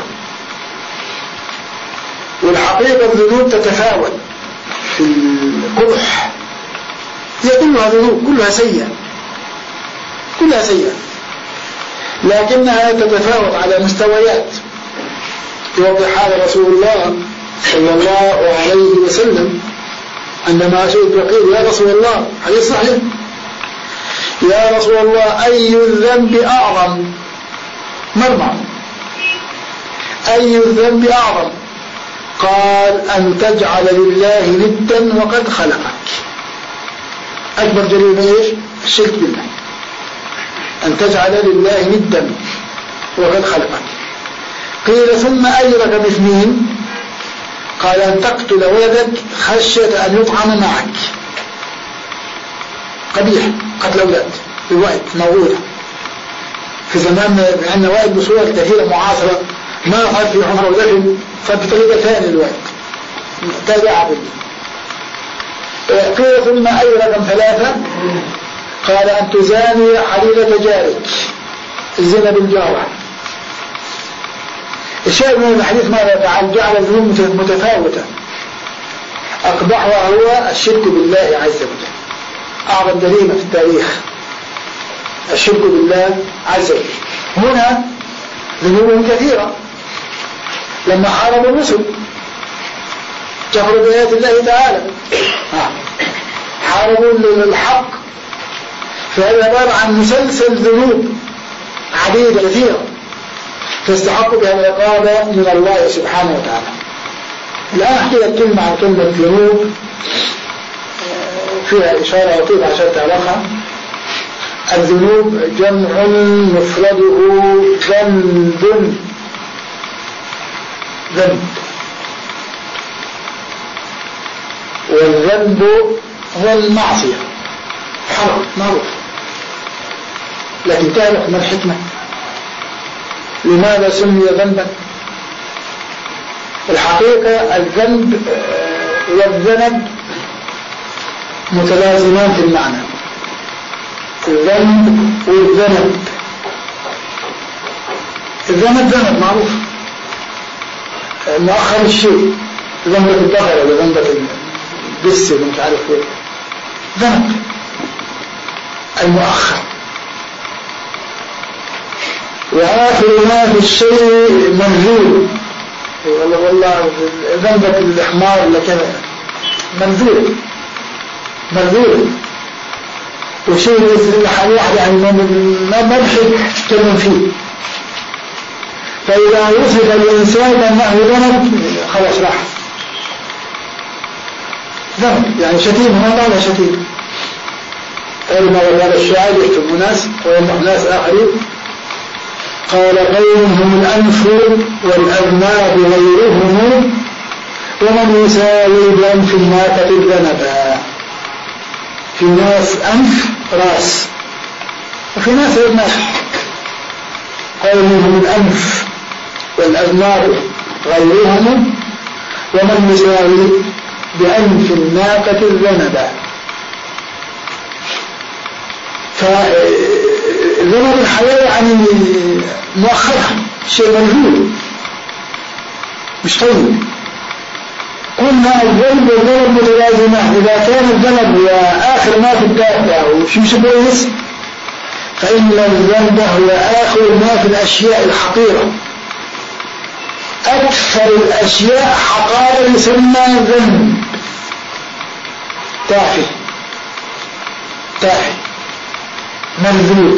والحقيقة الذنوب تتفاوت في القبح، هي كلها ذنوب، كلها سيئة، كلها سيئة، لكنها تتفاوت على مستويات. يوضح هذا رسول الله صلى الله عليه وسلم عندما سئل وقيل يا رسول الله، حديث صحيح، يا رسول الله أي الذنب أعظم؟ ما المعنى؟ أي الذنب أعظم؟ قال أن تجعل لله ندا وقد خلقك. أكبر جريمة إيش؟ الشرك بالله، أن تجعل لله ندا وقد خلقك. قيل ثم أي رقم اثنين؟ قال أن تقتل ولدك خشية أن يطعم معك. قبيح قتل أولاد في وقت موجودة في زماننا، عندنا وقت بصورة كثيرة معاصرة ما قال في عمر ودفن، فبطريقة ثانية الوقت تابعها بالله. قيل ثم أي رقم ثلاثة؟ قال أن تزاني حليلة جارك، الزنا بالجارة. الشاهد من الحديث ماذا فعل؟ جعل الذنوب متفاوتة، أقبحها هو الشرك بالله عز وجل، أعظم جريمة في التاريخ الشرك بالله عز وجل. هنا ذنوب كثيرة، لما حاربوا الرسل كفروا بآيات الله تعالى، حاربوا الحق، فهذا عبارة عن مسلسل ذنوب عديدة كثيرة تستحق بها العقاب من الله سبحانه وتعالى. الآن أحكي لك كلمة عن كلمة ذنوب فيها إشارة لطيفة عشان تعرفها. الذنوب جمع مفرده ذنب، ذنب، والذنب هو المعصية، حرام معروف. لكن تعرف ما الحكمة؟ لماذا سمي ذنبا؟ الحقيقة الذنب والذنب متلازمان في المعنى، الذنب والذنب. الذنب ذنب معروف، مؤخر الشيء، ذنبة البقرة ولا ذنبة الدس اللي مش عارف ايه، ذنب المؤخر. وآخر ما في الشيء منزول، والله والله ذنبة الإحمار ولا كذا منزول، منزول، وشيء يحل واحد يعني ما مبحث تكلم فيه. فإذا وصف الإنسان أنه ذنب خلاص راح ذنب، يعني شتيم، ما معنى شتيم؟ كما قال الشاعر يكتب ناس ويمدح ناس آخرين، قال غيرهم الأنف والأذناب غيرهم ومن يساوي بأنف الناقة الذنبا. في ناس أنف راس وفي ناس أذناب، قال منهم الأنف والأذناب غيرهم ومن يساوي بأنف الناقة الذنبا. فذنب الحياة يعني مؤخرها شيء منزول مش طيب. قلنا الذنب والذنب متلازمة، إذا كان الذنب هو آخر ما في الدافع وشو شو كويس، فإن الذنب هو آخر ما في الأشياء الحقيرة. أكثر الأشياء حقارة يسمى ذنب، تافه تافه منذور.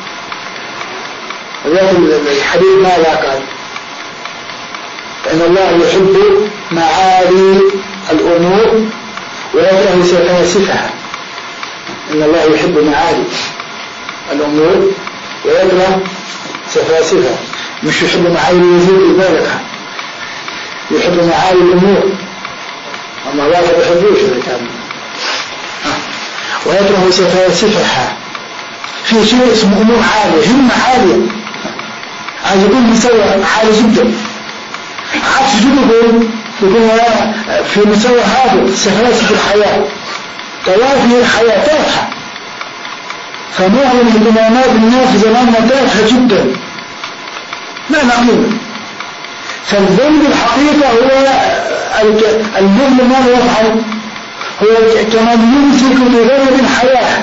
الحديث ماذا قال؟ فإن الله يحب معالي الأمور ويكره سفاسفها. إن الله يحب معالي الأمور ويكره سفاسفها، مش يحب معالي الوزير المالكة، يحب معالي الأمور، أما الله ما يحبوش إذا كان، ويكره سفاسفها. في شيء اسمه أمور عالية، همة عالية، عايز يكون مستوى عالي جدا. عكس جنوبه يكون في مستوى هابط، سفاسف الحياة، توافي الحياة تافهة. فمعظم اهتمامات الناس في زماننا تافهة جدا ما نقيمة. فالذنب الحقيقة هو الذنب ماذا يفعل؟ هو كما يمسك بغير الحياة.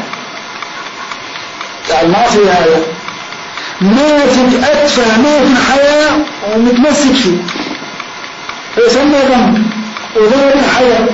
المعصية هذا ماسك أتفه ما في الحياة ومتمسك فيه، يسمى ذنب وغير الحياة.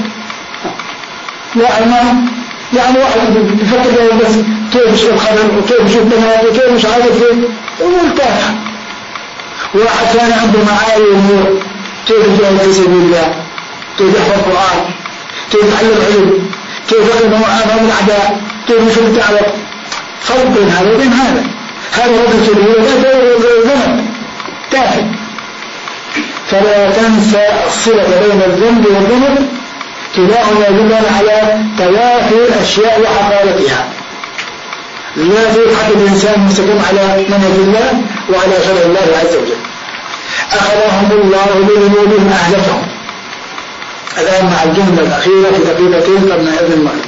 يعني يعني واحد بفكر بس كيف يشوف الخبر وكيف يشوف بنات وكيف مش عارف ايه ومرتاح. واحد ثاني عنده معايا امور، كيف يجاهد في سبيل الله، كيف يحفظ القرآن، كيف يتعلم علم، كيف يخدم امام الاعداء، كيف يشوف الدعوة. فرق بين هذا وبين هذا. هذا رجل كبير وهذا ذنب تافه. فلا تنسى الصلة بين الذنب والذنب، كلاهما يدل على توافي الاشياء وحقارتها. لا يضحك الانسان مستقيم على منهج الله وعلى شرع الله عز وجل. اخذهم الله بذنوبهم اهلكهم. الان مع الجمله الاخيره في دقيقتين قبل اذن المغرب.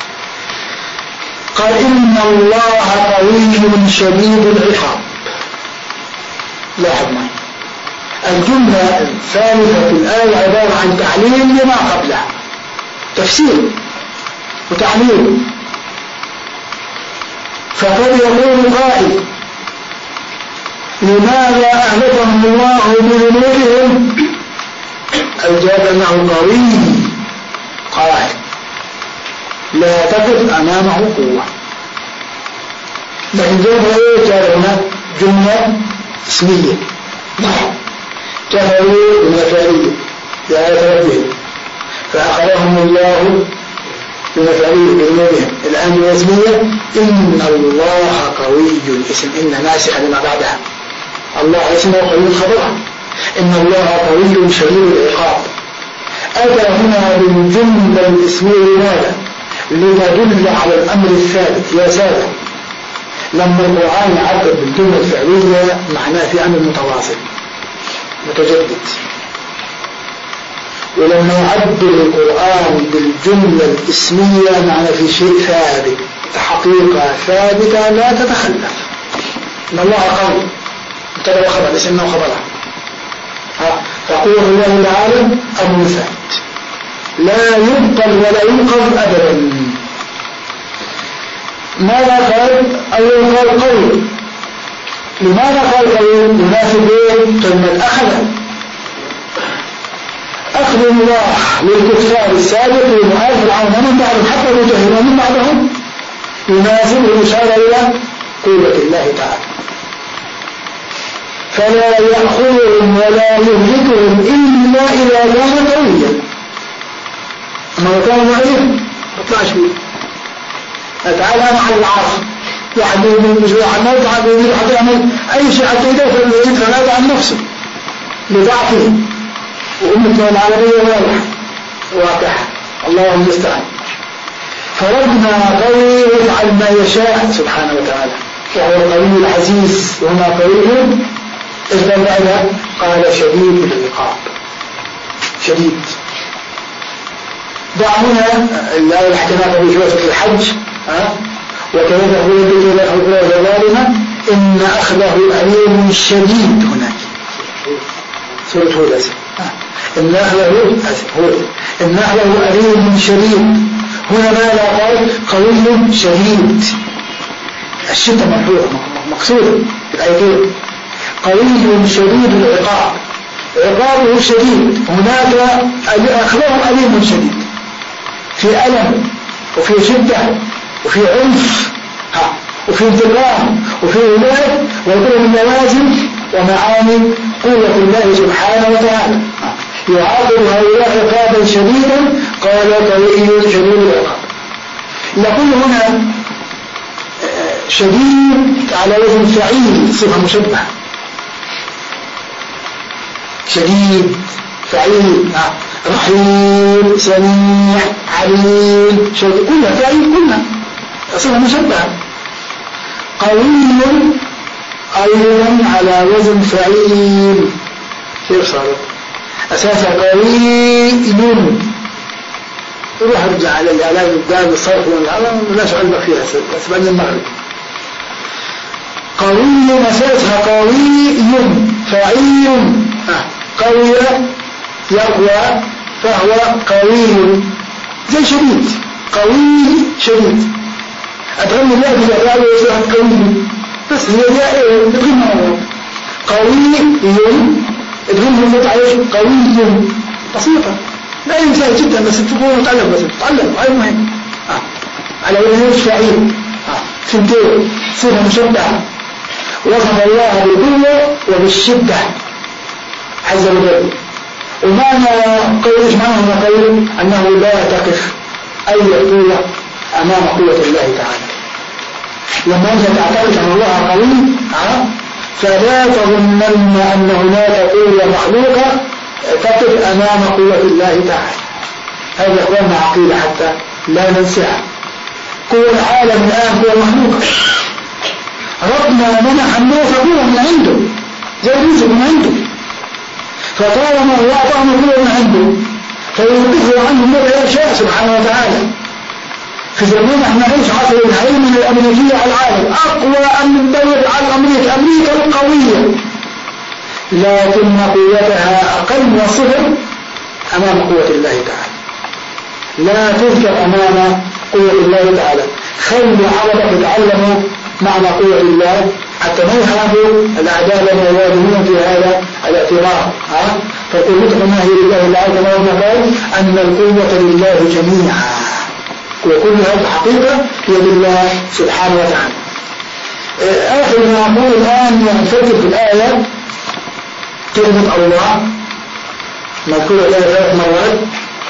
قال إن الله قوي شديد العقاب. لاحظ معي الجملة الثالثة في الآية عبارة عن تعليل لما قبلها، تفسير وتعليل. فقد يقول قائل لماذا أهلكهم الله بذنوبهم؟ الجواب أنه قوي قاهر لا تقف أمامه قوة. لكن جاء ايه؟ جاء هنا جملة اسمية نحو كفروا بمفعولية بآية ربهم فأخذهم الله بمفعولية بذنوبهم. الآن الاسمية إن الله قوي، اسم إن ناسخة لما بعدها، الله اسمه قوي خبرها. إن الله قوي شديد العقاب. أتى هنا بالجملة الاسمية لماذا؟ لتدل على الأمر الثابت. يا سادة، لما القرآن يعبر بالجملة الفعلية معناه في أمر متواصل متجدد، ولما يعبر القرآن بالجملة الاسمية معناه في شيء ثابت، حقيقة ثابتة لا تتخلف. إن الله قوي مبتدأ وخبر، اسمه وخبرها. فقول الله تعالى أمر ثابت لا يبطل ولا ينقض أبدا. ماذا قال؟ أول قال قوي. لماذا قال قوي؟ يناسب كلمة أخذ. أخذ الله للكفار السابق لمعارف العون ومن بعدهم حتى المجاهدين ومن بعدهم يناسب الإشارة إلى قوة الله تعالى. فلا يأخذهم ولا يهلكهم إلا إذا كان قويا. أما لو كان ضعيف ما يطلعش فيه. تعال أنا على العاصي واحد يقول مش واحد موت، واحد يقول واحد يعمل أي شيء حتى يدافع يدفع عن نفسه لضعفه. وأمتنا العربية واضحة واضحة، الله المستعان. فربنا قوي يفعل ما يشاء سبحانه وتعالى، وهو القوي العزيز. وهنا قوي إيش قال بعدها؟ قال شديد العقاب. شديد. دعونا الآية الحكمات في سورة الحج ها وكذلك هو الذي لا حول ظالما إن أخذه أليم شديد. هناك سورة هود إن أخذه هود إن أخذه أليم شديد. هنا ماذا قال؟ قوي شديد. الشدة مرفوعة مقصودة في الآيتين. قوي شديد العقاب، عقابه شديد. هناك أخذه أليم شديد، في ألم وفي شدة وفي عنف وفي انتقام وفي ولاية، وكل من لوازم ومعاني قوة الله سبحانه وتعالى. يعاقب هؤلاء عقابا شديدا. قال قوي شديد العقاب. نقول هنا شديد على وزن فعيل، صفة مشبهة. شديد فعيل، رحيم سميع عليم شديد، كلها فعيل، كلها صفة مشبهة. قوي أيضا على وزن فعيل. كيف صار أساسا قوي؟ روح ارجع على الإعلام الدائم الصرف والعلم لاش علمك فيها سبعين المغرب. قوي أساسها قوي فعيل. آه. قوي يقوى فهو قوي زي شديد. قوي شديد. أتغني الله بالأفعال ويصير قوي بس هي جاء بتغنى أول قوي تغنى المتعيش قوي بسيطة لا ينسى جدا بس تقول تعلم بس تعلم هاي مهم. آه. على وجه فعيل آه. سنتين صفة مشبهة وصف الله بالقوة وبالشدة عز وجل. ومعنى قول ايش معنى قول انه لا تقف اي قوة امام قوة الله تعالى. لما انت تعتقد ان الله قوي آه. فلا تظنن ان هناك قوة مخلوقة تقف امام قوة الله تعالى. هذا اخواننا عقيدة حتى لا ننساها. قوة العالم الان قوة مخلوقة. ربنا منح الناس قوة من عنده زي رزق من عنده فطالما هو اعطاهم قوة من عنده فيوقفوا عنه ماذا يشاء سبحانه وتعالى. في زمان احنا نعيش عصر الهيمنة الامريكية على العالم اقوى من دولة على امريكا. امريكا القوية لكن قوتها اقل وصفر امام قوة الله تعالى. لا تذكر امام قوة الله تعالى. خلوا عربك يتعلموا معنى قوة الله حتى ما يهابوا الأعداء لما يواجهون في هذا الاعتراف. فقوتنا ما هي لله الله كما قال أن القوة لله جميعا. وكل هذه الحقيقة هي لله سبحانه وتعالى. آخر ما أقول الآن نفكر في الآية كلمة الله مذكورة الآية ثلاث مرات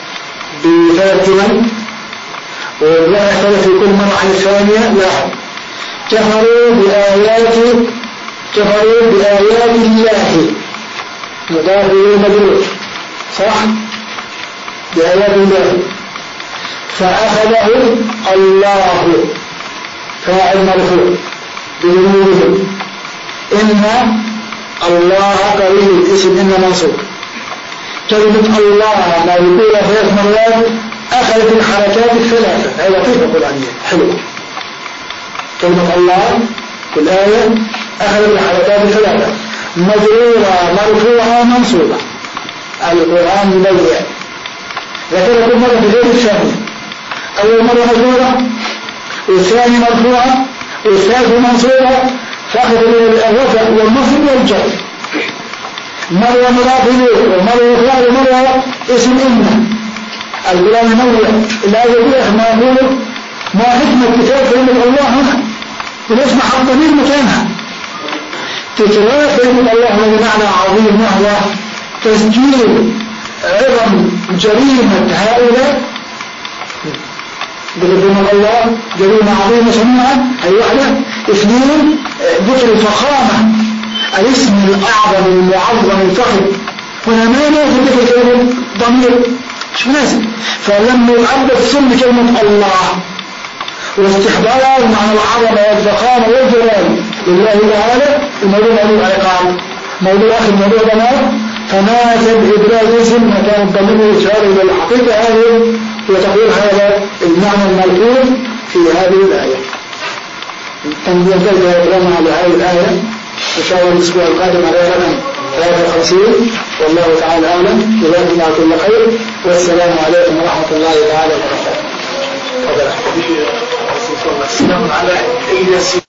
بثلاث جمل والله يختلف في كل مرة عن الثانية. لاحظ كفروا بآيات كفروا بآيات الله مضاف إليه مجرور صح بآيات الله فأخذه الله فاعل مرفوع بذنوبهم. إن الله قريب اسم إن منصوب. كلمة الله ما يقول ثلاث مرات أخذت الحركات الثلاثة. هذا لطيفة قرآنية حلوة. كلمة الله في الآية أخذت الحركات الثلاثة مجرورة مرفوعة منصوبة. القرآن مبين ذكر كل مرة بغير الثانية. أول مرة مجرورة والثانية مرفوعة والثالثة منصوبة فأخذ الرفع والنصب والجر. مرة مضاف إليه ومرة أخرى ومرة اسم إن. القرآن منوع الآية الأولى ما يقول ما حكمة كتاب كلمة الله هنا وليش ما حط ضمير مكانها. تكرار كلمة الله بمعنى عظيم وهو تسجيل عظم جريمة هؤلاء. بكلمة الله جريمة عظيمة سمعها أي واحدة. اثنين ذكر الفخامة الاسم الأعظم المعظم الفخم. هنا ما نازل ذكر كلمة ضمير مش مناسب. فلما يعبد ثم كلمة الله واستحضار معنى العظمة والفخامة والجلال لله تعالى. الموضوع موضوع عقاب موضوع آخر موضوع دمار فناسب إبراز اسم مكان الضمير والإشارة إلى الحقيقة هذه وتقول هذا المعنى المذكور في هذه الآية. ننتهي الكلام على هذه الآية إن شاء الله الأسبوع القادم على رقم ثلاثة وخمسين والله تعالى أعلم. جزاكم الله كل خير والسلام عليكم ورحمة الله تعالى وبركاته. السلام على